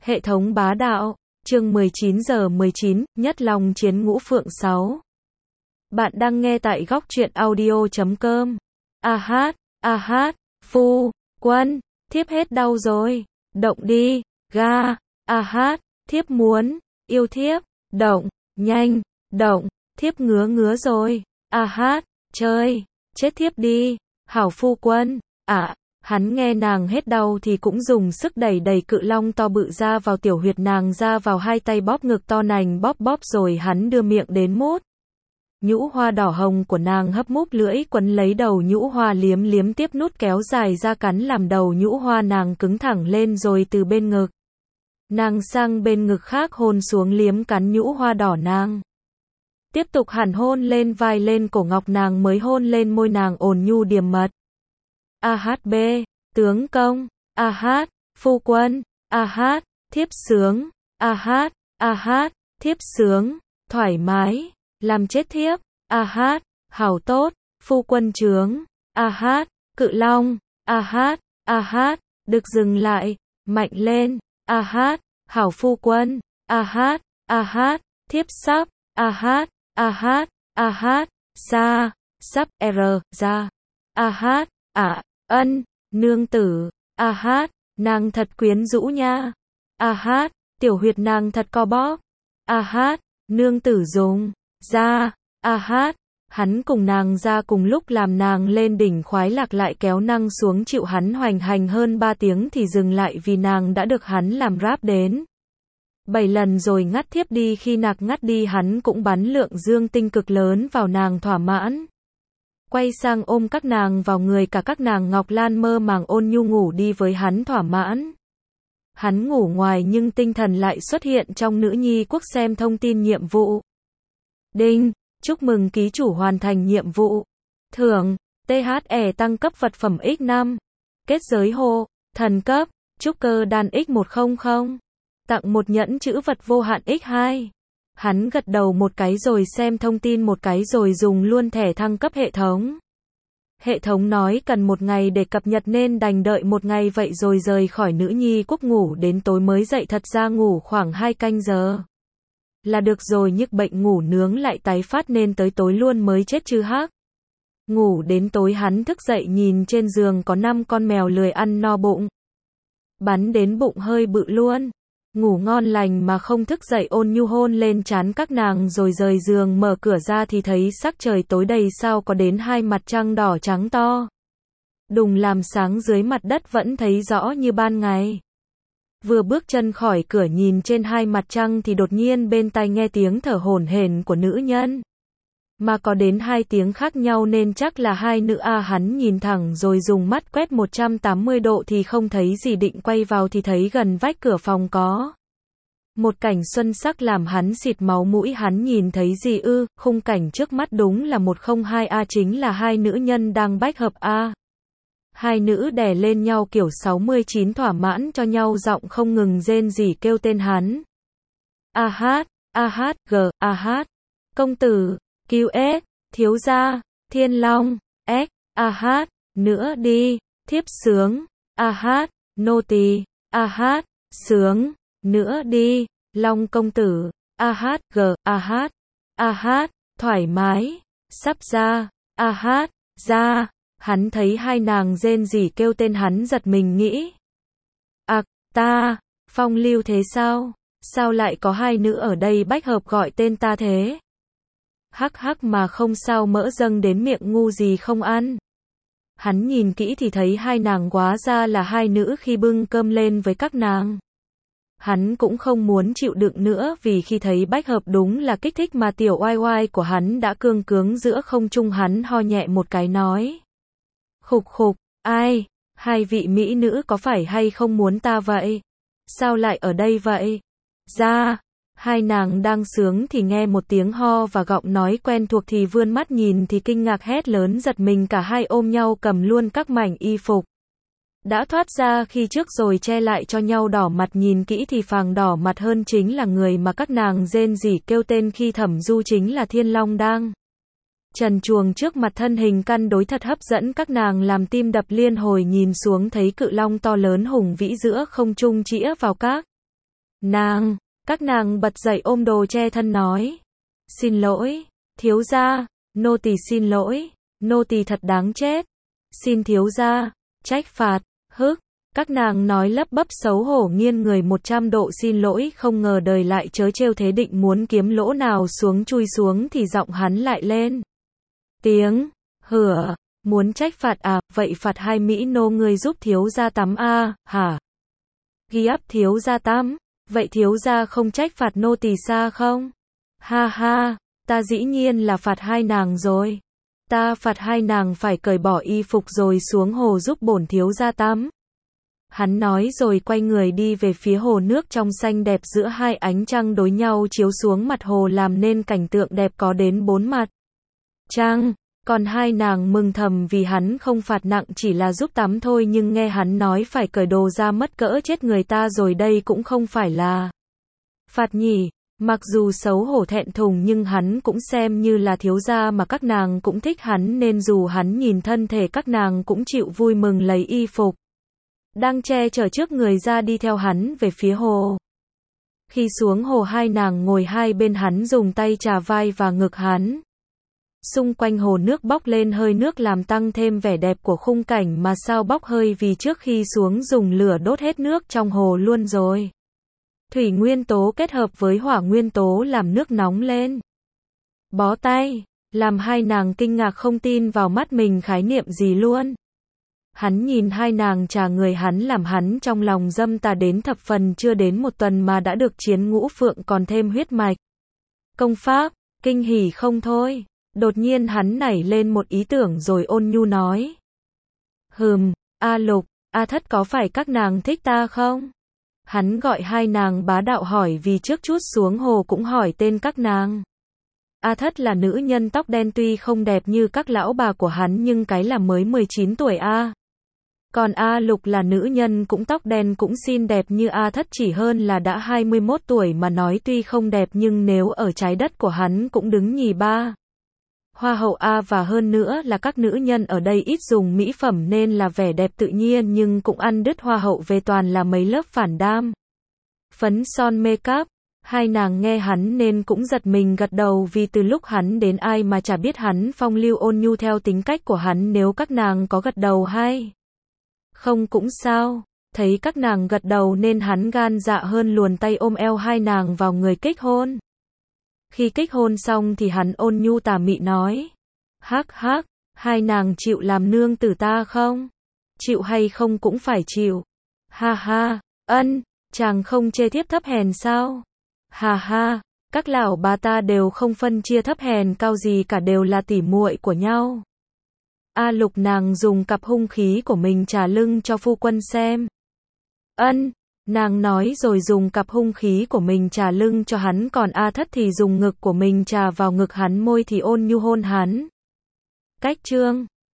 Hệ thống bá đạo, chương 19:19, Nhất Long Chiến Ngũ Phượng 6. Bạn đang nghe tại góc truyện audio.com. Phu quân, thiếp hết đau rồi, động đi, ga, thiếp muốn, yêu thiếp, động, nhanh, động, thiếp ngứa rồi, chơi, chết thiếp đi, hảo phu quân, Hắn nghe nàng hết đau thì cũng dùng sức đẩy đẩy cự long to bự ra vào tiểu huyệt nàng, ra vào hai tay bóp ngực to nành bóp rồi hắn đưa miệng đến mút. Nhũ hoa đỏ hồng của nàng hấp múp lưỡi quấn lấy đầu nhũ hoa liếm liếm tiếp nút kéo dài ra cắn làm đầu nhũ hoa nàng cứng thẳng lên rồi từ bên ngực. Nàng sang bên ngực khác hôn xuống liếm cắn nhũ hoa đỏ nàng. Tiếp tục hẳn hôn lên vai lên cổ ngọc nàng mới hôn lên môi nàng ồn nhu điềm mật. B, tướng công, phu quân, thiếp sướng, thiếp sướng, thoải mái, làm chết thiếp, hảo tốt, phu quân trướng, cự long, được dừng lại, mạnh lên, hảo phu quân, thiếp sắp, ra, sắp ra, ân, nương tử, nàng thật quyến rũ nha, tiểu huyệt nàng thật co bóp, nương tử dùng, ra, hắn cùng nàng ra cùng lúc làm nàng lên đỉnh khoái lạc lại kéo năng xuống chịu hắn hoành hành hơn 3 tiếng thì dừng lại vì nàng đã được hắn làm ráp đến 7 lần rồi ngắt thiếp đi, khi nạc ngắt đi hắn cũng bắn lượng dương tinh cực lớn vào nàng thỏa mãn. Quay sang ôm các nàng vào người, cả các nàng Ngọc Lan mơ màng ôn nhu ngủ đi với hắn thỏa mãn. Hắn ngủ ngoài nhưng tinh thần lại xuất hiện trong nữ nhi quốc xem thông tin nhiệm vụ. Đinh, chúc mừng ký chủ hoàn thành nhiệm vụ. Thưởng, THE tăng cấp vật phẩm X5. Kết giới hộ, thần cấp, trúc cơ đan X100. Tặng một nhẫn chữ vật vô hạn X2. Hắn gật đầu một cái rồi xem thông tin một cái rồi dùng luôn thẻ thăng cấp hệ thống. Hệ thống nói cần 1 ngày để cập nhật nên đành đợi 1 ngày vậy rồi rời khỏi nữ nhi quốc ngủ đến tối mới dậy, thật ra ngủ khoảng 2 canh giờ. Là được rồi, nhức bệnh ngủ nướng lại tái phát nên tới tối luôn mới chết chứ hắc. Ngủ đến tối hắn thức dậy nhìn trên giường có 5 con mèo lười ăn no bụng. Bắn đến bụng hơi bự luôn. Ngủ ngon lành mà không thức dậy, ôn nhu hôn lên trán các nàng rồi rời giường, mở cửa ra thì thấy sắc trời tối đầy sao có đến 2 mặt trăng đỏ trắng to. Đùng làm sáng dưới mặt đất vẫn thấy rõ như ban ngày. Vừa bước chân khỏi cửa nhìn trên 2 mặt trăng thì đột nhiên bên tai nghe tiếng thở hổn hển của nữ nhân. Mà có đến 2 tiếng khác nhau nên chắc là 2 nữ hắn nhìn thẳng rồi dùng mắt quét 180 độ thì không thấy gì, định quay vào thì thấy gần vách cửa phòng có một cảnh xuân sắc làm hắn xịt máu mũi. Hắn nhìn thấy gì ư? Khung cảnh trước mắt đúng là 102 chính là 2 nữ nhân đang bách hợp 2 nữ đè lên nhau kiểu 69 thỏa mãn cho nhau, giọng không ngừng rên rỉ kêu tên hắn. Công tử, cứu S, thiếu gia, thiên long, S, nữa đi, thiếp sướng, nô tỳ, sướng, nữa đi, long công tử, thoải mái, sắp ra, ra, hắn thấy 2 nàng rên rỉ kêu tên hắn giật mình nghĩ. Ta, phong lưu thế sao? Sao lại có 2 nữ ở đây bách hợp gọi tên ta thế? Hắc mà không sao, mỡ dâng đến miệng ngu gì không ăn. Hắn nhìn kỹ thì thấy 2 nàng quá ra là 2 nữ khi bưng cơm lên với các nàng. Hắn cũng không muốn chịu đựng nữa vì khi thấy bách hợp đúng là kích thích mà tiểu oai oai của hắn đã cương cướng giữa không trung. Hắn ho nhẹ một cái nói. Khục, ai, 2 vị mỹ nữ có phải hay không muốn ta vậy? Sao lại ở đây vậy? Ra. 2 nàng đang sướng thì nghe một tiếng ho và giọng nói quen thuộc thì vươn mắt nhìn thì kinh ngạc hét lớn giật mình, cả 2 ôm nhau cầm luôn các mảnh y phục đã thoát ra khi trước rồi che lại cho nhau, đỏ mặt. Nhìn kỹ thì phàng đỏ mặt hơn chính là người mà các nàng rên rỉ kêu tên khi Thẩm Du, chính là Thiên Long đang trần truồng trước mặt, thân hình căn đối thật hấp dẫn các nàng làm tim đập liên hồi. Nhìn xuống thấy cự long to lớn hùng vĩ giữa không trung chĩa vào các Các nàng bật dậy ôm đồ che thân nói. Xin lỗi, thiếu gia, nô tỳ xin lỗi, nô tỳ thật đáng chết. Xin thiếu gia, trách phạt, các nàng nói lắp bắp xấu hổ nghiêng người 100 độ xin lỗi, không ngờ đời lại trớ trêu thế, định muốn kiếm lỗ nào xuống chui xuống thì giọng hắn lại lên. Tiếng, hửa, muốn trách phạt à, vậy phạt hai mỹ nô người giúp thiếu gia tắm a, hả? Ghi ấp thiếu gia tắm, vậy thiếu gia không trách phạt nô tỳ xa không? Ha ha, ta dĩ nhiên là phạt hai nàng rồi. Ta phạt hai nàng phải cởi bỏ y phục rồi xuống hồ giúp bổn thiếu gia tắm. Hắn nói rồi quay người đi về phía hồ nước trong xanh đẹp, giữa hai ánh trăng đối nhau chiếu xuống mặt hồ làm nên cảnh tượng đẹp có đến 4 mặt trăng. Còn hai nàng mừng thầm vì hắn không phạt nặng, chỉ là giúp tắm thôi, nhưng nghe hắn nói phải cởi đồ ra mất cỡ chết người ta rồi, đây cũng không phải là phạt nhỉ. Mặc dù xấu hổ thẹn thùng nhưng hắn cũng xem như là thiếu gia mà các nàng cũng thích hắn, nên dù hắn nhìn thân thể các nàng cũng chịu vui mừng lấy y phục đang che chở trước người ra đi theo hắn về phía hồ. Khi xuống hồ hai nàng ngồi hai bên hắn, dùng tay chà vai và ngực hắn. Xung quanh hồ nước bốc lên hơi nước làm tăng thêm vẻ đẹp của khung cảnh, mà sao bốc hơi vì trước khi xuống dùng lửa đốt hết nước trong hồ luôn rồi. Thủy nguyên tố kết hợp với hỏa nguyên tố làm nước nóng lên. Bó tay, làm hai nàng kinh ngạc không tin vào mắt mình, khái niệm gì luôn. Hắn nhìn hai nàng chà người hắn làm hắn trong lòng dâm tà đến thập phần, chưa đến 1 tuần mà đã được chiến ngũ phượng còn thêm huyết mạch. Công pháp, kinh hỉ không thôi. Đột nhiên hắn nảy lên một ý tưởng rồi ôn nhu nói. A Lục, A Thất có phải các nàng thích ta không? Hắn gọi hai nàng bá đạo hỏi vì trước chút xuống hồ cũng hỏi tên các nàng. A Thất là nữ nhân tóc đen, tuy không đẹp như các lão bà của hắn nhưng cái là mới 19 tuổi a. Còn A Lục là nữ nhân cũng tóc đen cũng xinh đẹp như A Thất, chỉ hơn là đã 21 tuổi mà nói tuy không đẹp nhưng nếu ở trái đất của hắn cũng đứng nhì ba. Hoa hậu A, và hơn nữa là các nữ nhân ở đây ít dùng mỹ phẩm nên là vẻ đẹp tự nhiên nhưng cũng ăn đứt hoa hậu về toàn là mấy lớp phản đam. Phấn son make-up, hai nàng nghe hắn nên cũng giật mình gật đầu, vì từ lúc hắn đến ai mà chả biết hắn phong lưu ôn nhu theo tính cách của hắn, nếu các nàng có gật đầu hay không cũng sao. Thấy các nàng gật đầu nên hắn gan dạ hơn, luồn tay ôm eo hai nàng vào người kích hôn. Khi kích hôn xong thì hắn ôn nhu tà mị nói. Hắc, hai nàng chịu làm nương tử ta không? Chịu hay không cũng phải chịu. Ha, chàng không chê thiếp thấp hèn sao? Ha, các lão bà ta đều không phân chia thấp hèn cao gì cả, đều là tỉ muội của nhau. A Lục nàng dùng cặp hung khí của mình trà lưng cho phu quân xem. Nàng nói rồi dùng cặp hung khí của mình trà lưng cho hắn, còn A Thất thì dùng ngực của mình trà vào ngực hắn, môi thì ôn nhu hôn hắn. Cách chương